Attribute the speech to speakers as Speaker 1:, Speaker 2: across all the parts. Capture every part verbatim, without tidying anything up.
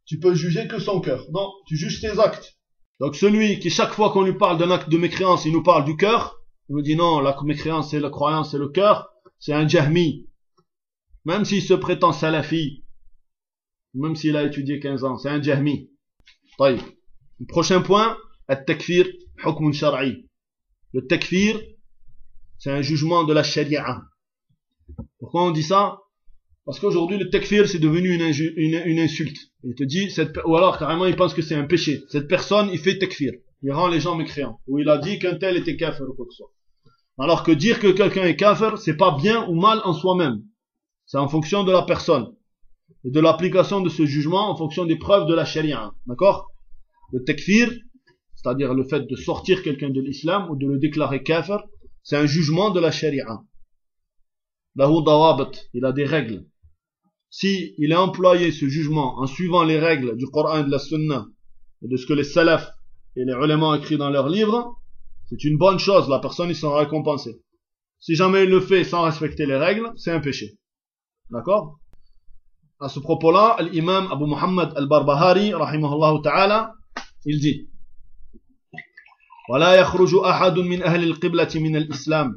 Speaker 1: tu peux juger que son cœur. Non, tu juges ses actes. Donc celui qui, chaque fois qu'on lui parle d'un acte de mécréance, il nous parle du cœur, il nous dit non, la mécréance c'est la croyance, c'est le cœur, c'est un jahmi. Même s'il se prétend salafi, même s'il a étudié quinze ans, c'est un jahmi. طيب. Le prochain point, التكفير حكم شرعي. Le takfir, c'est un jugement de la sharia. Pourquoi on dit ça? Parce qu'aujourd'hui, le takfir, c'est devenu une, une, une insulte. Il te dit, cette, ou alors carrément, il pense que c'est un péché. Cette personne, il fait takfir. Il rend les gens mécréants. Ou il a dit qu'un tel était kafir ou quoi que ce soit. Alors que dire que quelqu'un est kafir, c'est pas bien ou mal en soi-même. C'est en fonction de la personne. Et de l'application de ce jugement en fonction des preuves de la sharia. D'accord? Le takfir, c'est-à-dire le fait de sortir quelqu'un de l'islam ou de le déclarer kafir, c'est un jugement de la sharia. Lahu dawabat, il a des règles. Si il a employé ce jugement en suivant les règles du Coran et de la Sunna et de ce que les salafs et les ulama ont écrit dans leurs livres, c'est une bonne chose, la personne il sera récompensée. Si jamais il le fait sans respecter les règles, c'est un péché. D'accord? À ce propos-là, l'imam Abu Muhammad al-Barbahari, rahimahullah ta'ala, il dit ولا يخرج أحد من أهل القبلة من الإسلام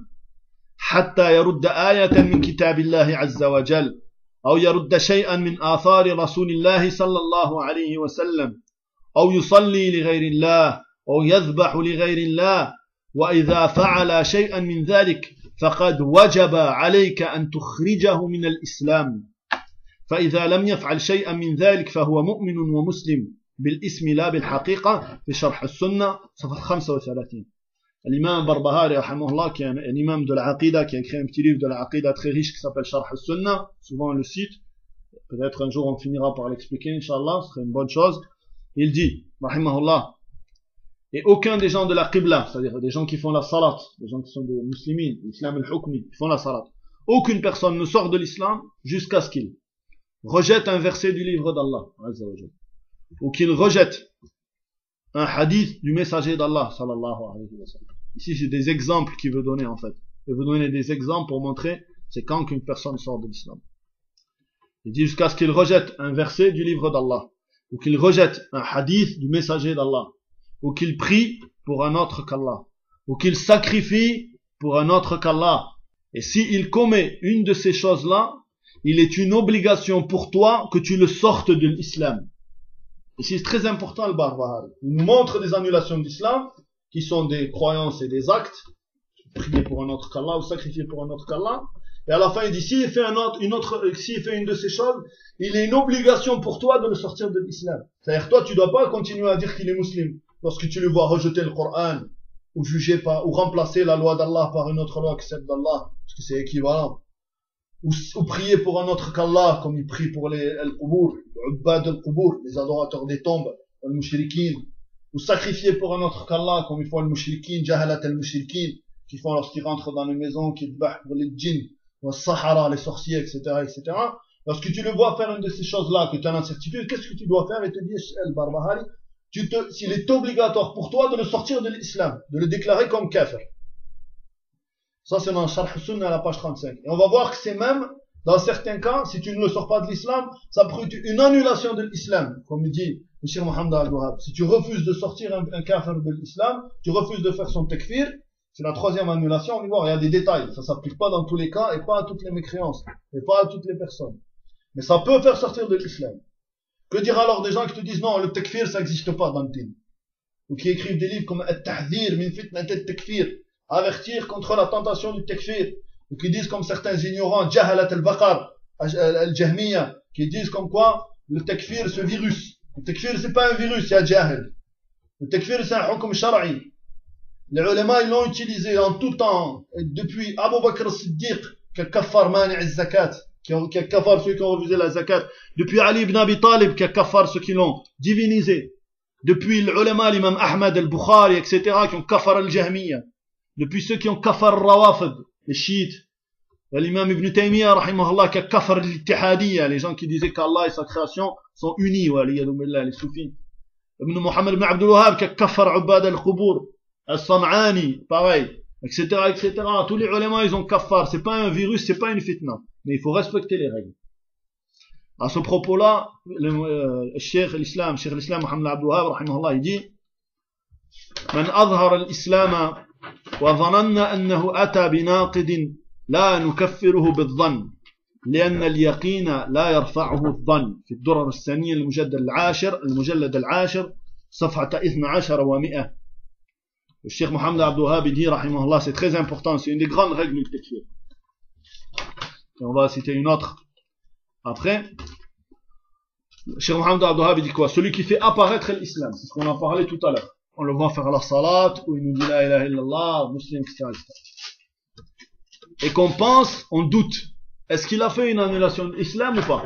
Speaker 1: حتى يرد آية من كتاب الله عز وجل أو يرد شيئا من آثار رسول الله صلى الله عليه وسلم أو يصلي لغير الله أو يذبح لغير الله وإذا فعل شيئا من ذلك فقد وجب عليك أن تخرجه من الإسلام فإذا لم يفعل شيئا من ذلك فهو مؤمن ومسلم بالاسم لا بالحقيقة في شرح السنة صفحة خمسة وثلاثين. L'imam Barbahari, qui est un, un imam de l'Aqida, qui a écrit un petit livre de l'Aqida très riche qui s'appelle Sharh al-Sunnah, souvent on le cite, peut-être un jour on finira par l'expliquer, Inch'Allah, ce serait une bonne chose. Il dit, rahimahullah, et aucun des gens de la Qibla, c'est-à-dire des gens qui font la salat, des gens qui sont des muslimines, l'islam al-hukmi, qui font la salat, aucune personne ne sort de l'islam jusqu'à ce qu'il rejette un verset du livre d'Allah, ou qu'il rejette un hadith du messager d'Allah, sallallahu alayhi wa sallam. Ici, c'est des exemples qu'il veut donner, en fait. Il veut donner des exemples pour montrer, c'est quand qu'une personne sort de l'islam. Il dit jusqu'à ce qu'il rejette un verset du livre d'Allah, ou qu'il rejette un hadith du messager d'Allah, ou qu'il prie pour un autre qu'Allah, ou qu'il sacrifie pour un autre qu'Allah. Et s'il commet une de ces choses-là, il est une obligation pour toi que tu le sortes de l'islam. Ici, c'est très important le Barbahari. Il nous montre des annulations de l'islam, qui sont des croyances et des actes, prier pour un autre qu'Allah ou sacrifier pour un autre qu'Allah. Et à la fin, il dit, s'il fait un autre, une autre, s'il fait une de ces choses, il est une obligation pour toi de le sortir de l'islam. C'est-à-dire, toi, tu dois pas continuer à dire qu'il est musulman, lorsque tu le vois rejeter le Coran, ou juger par, ou remplacer la loi d'Allah par une autre loi que celle d'Allah, parce que c'est équivalent. Ou, ou prier pour un autre qu'Allah, comme il prie pour les al-qubur, l'ubbad al-qubur, les adorateurs des tombes, al-mushrikin, ou sacrifier pour un autre qu'Allah, comme ils font al-mushrikin, jahalat al-mushrikin, qui font lorsqu'ils rentrent dans les maisons, qui dbahent pour les djinns, ou al-sahara, les sorciers, et cetera, et cetera. Lorsque tu le vois faire une de ces choses-là, que tu as l'incertitude, qu'est-ce que tu dois faire? Et te dit, al-Barbahari, tu te, s'il est obligatoire pour toi de le sortir de l'islam, de le déclarer comme kafir. Ça, c'est dans Sharh al-Sunnah à la page trente-cinq. Et on va voir que c'est même, dans certains cas, si tu ne le sors pas de l'islam, ça prend une annulation de l'islam. Comme il dit le Cheikh Mohammed al-Wahhab. Si tu refuses de sortir un, un kafir de l'islam, tu refuses de faire son takfir, c'est la troisième annulation. On va voir, il y a des détails. Ça s'applique pas dans tous les cas et pas à toutes les mécréances. Et pas à toutes les personnes. Mais ça peut faire sortir de l'islam. Que dire alors des gens qui te disent non, le takfir, ça n'existe pas dans le din. Ou qui écrivent des livres comme At-Tahdhir min fitnat at-takfir. Avertir contre la tentation du takfir, ou qui disent comme certains ignorants, jahalat al-baqar, al-jahmiya, qui disent comme quoi le takfir, ce virus. Le takfir, c'est pas un virus, c'est un jahil. Le takfir, c'est un hukm shar'i. Les ulama, ils l'ont utilisé en tout temps, depuis Abu Bakr as-Siddiq, qui a kaffar mani' al-zakat, qui a kaffar ceux qui ont refusé la zakat, depuis Ali ibn Abi Talib, qui a kaffar ceux qui l'ont divinisé, depuis l'ulama, l'imam Ahmad al-Bukhari, et cetera, qui ont kaffar al-jahmiya. Depuis ceux qui ont kafar rawafid, les chiites, l'imam Ibn Taymiyyah, rahimahullah, qui a kafar l'ittihadiyya, les gens qui disaient qu'Allah et sa création sont unis, les soufis. Ibn Muhammad ibn Abdul Wahhab, qui a kafar ubad al-qubur, al-San'ani, pareil, et cetera, et cetera. Tous les ulama, ils ont kafar. C'est pas un virus, c'est pas une fitna. Mais il faut respecter les règles. À ce propos-là, le euh, Cheikh l'Islam, Cheikh l'Islam Mohammed Abdul Wahhab, rahimahullah, il dit من أظهر الإسلام وظننا أنه أتى بناقد لا نكفره بالظن لأن اليقين لا يرفعه الظن في الدرر الثانية المجلد العاشر المجلد العاشر صفحة اثنا عشر ومئة. Le Cheikh Mohammed Abdul Wahhab dit rahimahullah, c'est très important, c'est une des grandes règles du takfir. Et on va citer une autre après. Cheikh Mohammed Abdul Wahhab dit quoi? Celui qui fait apparaître l'islam, c'est ce qu'on a parlé tout à l'heure. On le voit faire la salat, ou il nous dit la ilaha illallah, muslim, et cetera, et cetera. Et qu'on pense, on doute. Est-ce qu'il a fait une annulation de l'islam ou pas?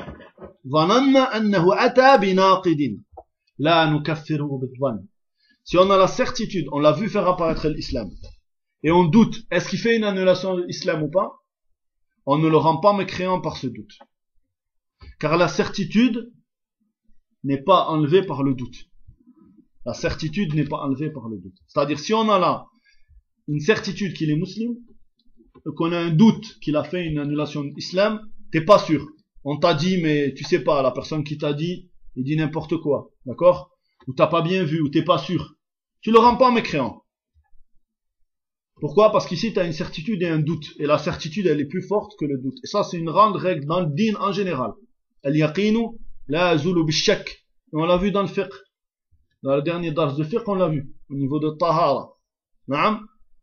Speaker 1: Si on a la certitude, on l'a vu faire apparaître l'islam, et on doute, est-ce qu'il fait une annulation de l'islam ou pas? On ne le rend pas mécréant par ce doute. Car la certitude n'est pas enlevée par le doute. La certitude n'est pas enlevée par le doute. C'est-à-dire, si on a là une certitude qu'il est musulman, qu'on a un doute qu'il a fait une annulation de l'islam, t'es pas sûr. On t'a dit, mais tu sais pas, la personne qui t'a dit, il dit n'importe quoi, d'accord? Ou t'as pas bien vu, ou t'es pas sûr. Tu le rends pas mécréant. Pourquoi? Parce qu'ici, tu as une certitude et un doute. Et la certitude, elle est plus forte que le doute. Et ça, c'est une grande règle dans le din en général. Al-yaqinu la yazulu bishak. On l'a vu dans le fiqh. Dans le dernier dars de fiqh, on l'a vu. Au niveau de tahara. Naam.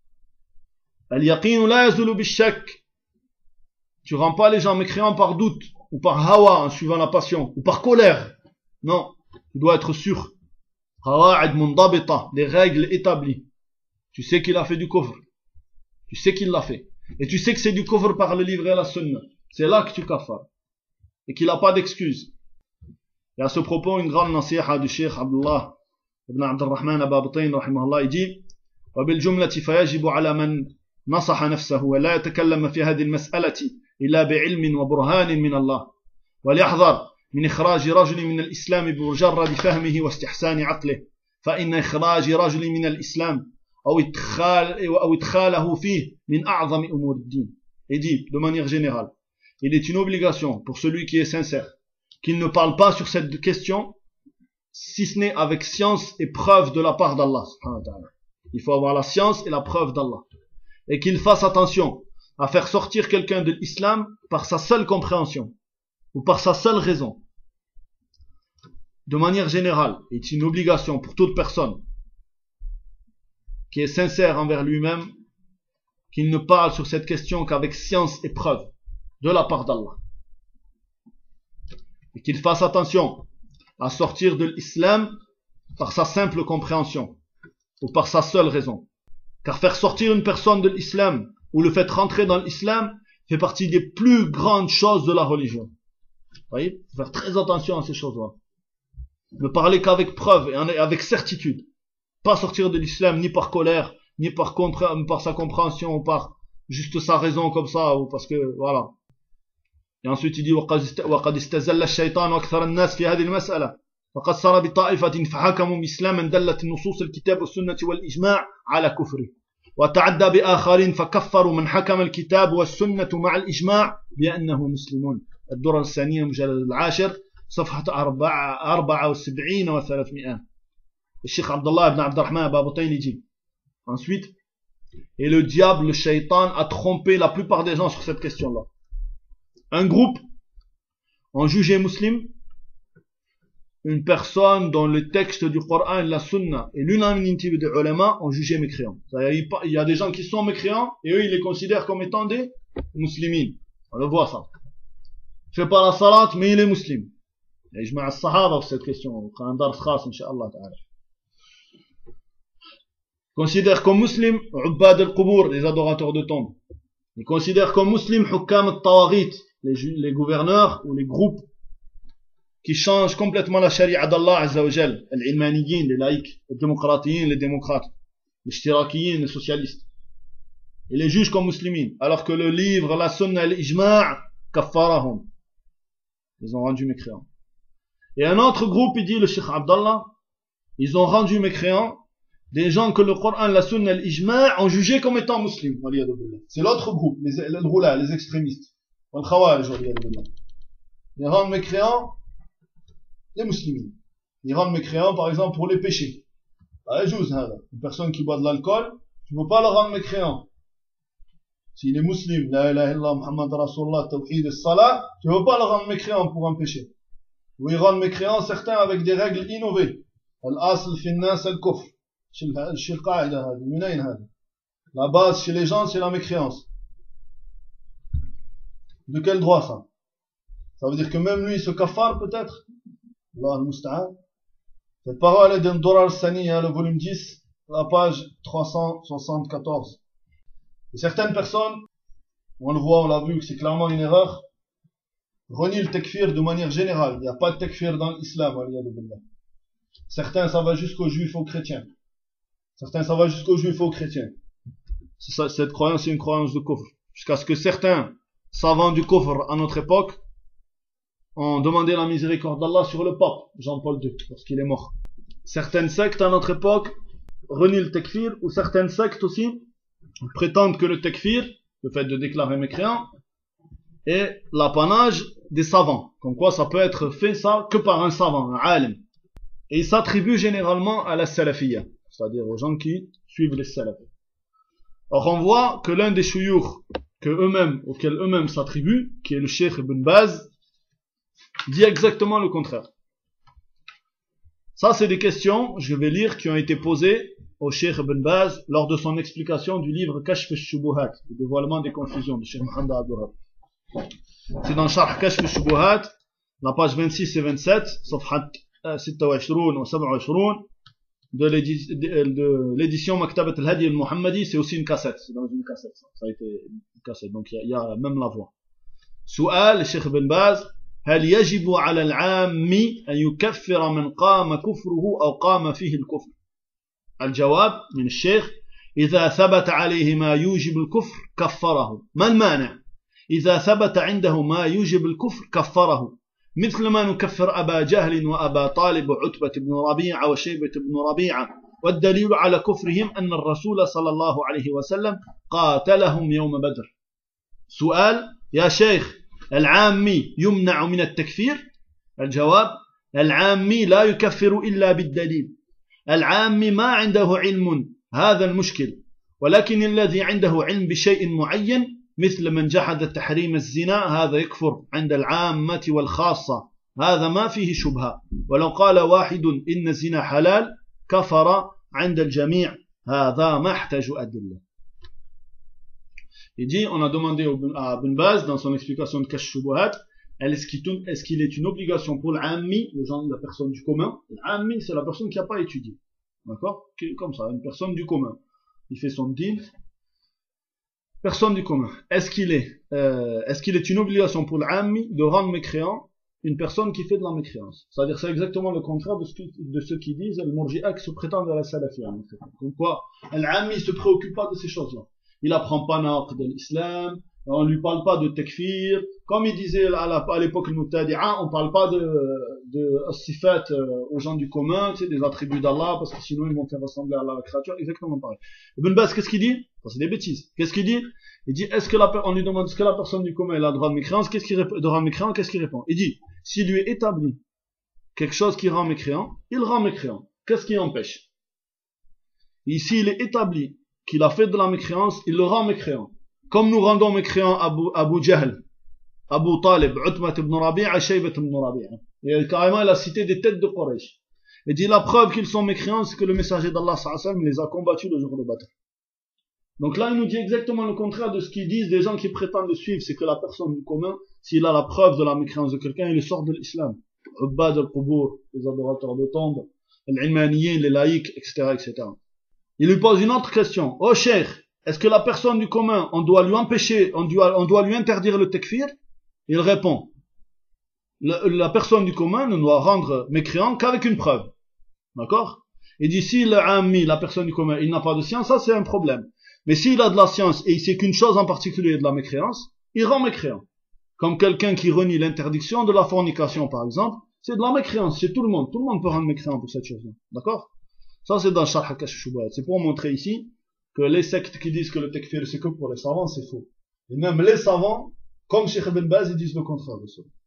Speaker 1: Al-yaqinu la yazulu bishak. Tu rends pas les gens mécréants par doute. Ou par hawa, en suivant la passion. Ou par colère. Non. Tu dois être sûr. Hawa'id mundabita. Des règles établies. Tu sais qu'il a fait du kufr. Tu sais qu'il l'a fait. Et tu sais que c'est du kufr par le livre et la sunna. C'est là que tu kaffar. Et qu'il n'a pas d'excuse. Et à ce propos, une grande nasiha du Cheikh Abdullah ibn Abdurrahman Ababatain, rahimahullah, il dit وبالجملة فيجب على من نصح نفسه ولا يتكلم في هذه المسألة إلا بعلم وبرهان من الله وليحذر من إخراج رجل من الإسلام بمجرد فهمه واستحسان عقله فإن إخراج رجل من الإسلام أو إدخال أو إدخاله فيه من أعظم أمور الدين. Et dit de manière générale, il est une obligation pour celui qui est sincère qu'il ne parle pas sur cette question si ce n'est avec science et preuve de la part d'Allah. Il faut avoir la science et la preuve d'Allah. Et qu'il fasse attention à faire sortir quelqu'un de l'islam par sa seule compréhension ou par sa seule raison. De manière générale, c'est une obligation pour toute personne qui est sincère envers lui-même, qu'il ne parle sur cette question qu'avec science et preuve de la part d'Allah. Et qu'il fasse attention à sortir de l'islam par sa simple compréhension ou par sa seule raison. Car faire sortir une personne de l'islam ou le faire rentrer dans l'islam fait partie des plus grandes choses de la religion. Vous voyez? Faire très attention à ces choses-là. Ne parler qu'avec preuve et avec certitude. Pas sortir de l'islam ni par colère, ni par, contre, par sa compréhension, ou par juste sa raison comme ça, ou parce que, voilà. Et ensuite il dit, وَقَدْ اسْتَزَلَّ الشَّيْطَانُ أَكْثَرَ النَّاسِ فِي هَذِهِ الْمَسْأَلَةِ وَقَدْ صَارَ بِطَائِفَةٍ فَحَكَمُوا بِإِسْلَامًا دَلَّتْ النُّصُوص الكتاب والسنة والإجماع على كفره وتعدى بآخرين فكفروا من حكم الكتاب والسنة مع الإجماع بأنه مسلمون. الدرر الثانية المجلد العاشر صفحة أربعة وسبعين وثلاثمائة. Le Cheikh Abdullah ibn Abdurrahman Ababatain dit ensuite, et le diable, le shaitan, a trompé la plupart des gens sur cette question-là. Un groupe ont jugé musulman une personne dont le texte du Coran et la Sunna et l'unanimité des ulama ont jugé mécréant. Il y a des gens qui sont mécréants et eux ils les considèrent comme étant des musulmans. On le voit ça. Il fait pas la salat mais il est musulman. Et je mets à sahaba sur cette question. On prend un dar khas incha'Allah ta'ala. Considère comme musulmans Ubbad al-Qubur, les adorateurs de tombes. Ils considèrent comme musulmans Hukam al-Tawaghit, les, les gouverneurs ou les groupes qui changent complètement la charia d'Allah Azza wa Jal, al-Ilmaniyin, les laïcs, les démocratiens, les démocrates, les shtirakiyin, les socialistes. Ils les jugent comme musulmans, alors que le livre, la sunna, l'ijma' kaffarahum. Ils ont rendu mécréants. Et un autre groupe, il dit le Cheikh Abdallah, ils ont rendu mécréants des gens que le Coran, la sunna, l'ijma' ont jugé comme étant musulmans. C'est l'autre groupe, les, les, les extrémistes. ils rendent mécréants les musulmans. Ils rendent mécréants, par exemple, pour les péchés. Une personne qui boit de l'alcool, tu ne peux pas le rendre mécréant. S'il est musulman, la ilaha illallah, Muhammad Rasulullah, tawhid et salat, tu ne peux pas le rendre mécréant pour un péché. Ou ils rendent mécréants certains avec des règles innovées. Al-asl fi an-nas al-kufr. La base chez les gens, c'est la mécréance. De quel droit ça? Ça veut dire que même lui, il se kafar peut-être? Allah al-musta'an. Cette parole est d'un Durar al-Saniya, le volume dix, la page trois cent soixante-quatorze. Et certaines personnes, on le voit, on l'a vu, que c'est clairement une erreur, renient le tekfir de manière générale. Il n'y a pas de tekfir dans l'islam. Certains, ça va jusqu'aux juifs, aux chrétiens. Certains, ça va jusqu'aux juifs, aux chrétiens. Ça, cette croyance, c'est une croyance de kufr. Jusqu'à ce que certains savants du kufr à notre époque ont demandé la miséricorde d'Allah sur le pape, Jean-Paul deux, lorsqu'il est mort. Certaines sectes à notre époque renient le tekfir, ou certaines sectes aussi prétendent que le tekfir, le fait de déclarer mécréant, est l'apanage des savants. Comme quoi ça peut être fait ça que par un savant, un alim. Et il s'attribue généralement à la salafiyya, c'est-à-dire aux gens qui suivent les salafis. Or on voit que l'un des shuyukh que eux-mêmes, auxquels eux-mêmes s'attribuent, qui est le Cheikh Ibn Baz, dit exactement le contraire. Ça, c'est des questions, je vais lire, qui ont été posées au Cheikh Ibn Baz lors de son explication du livre Kashf al-Shubuhat, le dévoilement des confusions de Cheikh Mohammed Abdurrahman. C'est dans Sharh Kashf al-Shubuhat, la page vingt-six et vingt-sept, Safhat six et vingt ou sept et vingt, de l'édition Maktabat al-Hadi al-Muhammadi, c'est aussi une cassette, c'est dans une cassette, ça a été une cassette, donc il y, y a même la voix. Su'al, le Cheikh Ibn Baz, هل يجب على العام أن يكفر من قام كفره أو قام فيه الكفر؟ الجواب من الشيخ: إذا ثبت عليه ما يوجب الكفر كفره. ما المانع؟ إذا ثبت عنده ما يوجب الكفر كفره، مثل ما نكفر أبا جهل وأبا طالب وعتبة بن ربيعة وشيبة بن ربيعة، والدليل على كفرهم أن الرسول صلى الله عليه وسلم قاتلهم يوم بدر. سؤال: يا شيخ، العامي يمنع من التكفير؟ الجواب: العامي لا يكفر إلا بالدليل. العامي ما عنده علم، هذا المشكل، ولكن الذي عنده علم بشيء معين مثل من جحد تحريم الزنا هذا يكفر عند العامة والخاصة، هذا ما فيه شبهة. ولو قال واحد إن الزنا حلال كفر عند الجميع، هذا ما يحتاج أدلة. Il dit, on a demandé à Ibn Baz, dans son explication de Kashf al-Shubuhat, est-ce qu'il est une obligation pour l'ammi, le genre de la personne du commun? L'ammi, c'est la personne qui n'a pas étudié. D'accord? Comme ça, une personne du commun. Il fait son din. Personne du commun. Est-ce qu'il est, euh, est-ce qu'il est une obligation pour l'ammi de rendre mécréant une personne qui fait de la mécréance? C'est-à-dire, c'est exactement le contraire de ce, qui, de ce qui disent les murji'a qui se prétendent à la salafiyya. Donc quoi? L'ammi se préoccupe pas de ces choses-là. Il apprend pas naqd de l'islam, on lui parle pas de tekfir, comme il disait à l'époque le Mubtadi'a, on parle pas de, de as-sifat aux gens du commun, tu sais, des attributs d'Allah, parce que sinon ils vont faire ressembler à la créature, exactement pareil. Ibn Baz, qu'est-ce qu'il dit? C'est des bêtises. Qu'est-ce qu'il dit? Il dit, est-ce que la, on lui demande, est-ce que la personne du commun, elle a le droit de mécréance? Qu'est-ce qu'il répond, de rendre mécréant? Qu'est-ce qu'il répond? Il dit, s'il lui est établi quelque chose qui rend mécréant, il rend mécréant. Qu'est-ce qui empêche? Ici, il est établi qu'il a fait de la mécréance, il le rend mécréant. Comme nous rendons mécréant Abu, Abu Jahl, Abu Talib, Utbat ibn Rabi'a, Shaybat ibn Rabi'a. Et carrément, il a cité des têtes de Quraysh. Il dit, la preuve qu'ils sont mécréants, c'est que le messager d'Allah, sallallahu alayhi wa sallam, les a combattus le jour de Badr. Donc là, il nous dit exactement le contraire de ce qu'ils disent des gens qui prétendent le suivre, c'est que la personne du commun, s'il a la preuve de la mécréance de quelqu'un, il le sort de l'islam. Ubbad al-Qubur, les adorateurs de tombes, les ilmaniyin, les laïcs, et cetera, et cetera. Il lui pose une autre question. Oh cheikh, est-ce que la personne du commun, on doit lui empêcher, on doit, on doit lui interdire le tekfir? Il répond, la, la personne du commun ne doit rendre mécréant qu'avec une preuve. D'accord? Et d'ici le ammi, la personne du commun, il n'a pas de science, ça c'est un problème. Mais s'il a de la science et il sait qu'une chose en particulier est de la mécréance, il rend mécréant. Comme quelqu'un qui renie l'interdiction de la fornication par exemple, c'est de la mécréance, c'est tout le monde. Tout le monde peut rendre mécréant pour cette chose-là. D'accord? Ça, c'est dans Sharh Kashf al-Shubuhat. C'est pour montrer ici que les sectes qui disent que le tekfir c'est que pour les savants, c'est faux. Et même les savants, comme Cheikh Ibn Baz, ils disent le contraire de ça.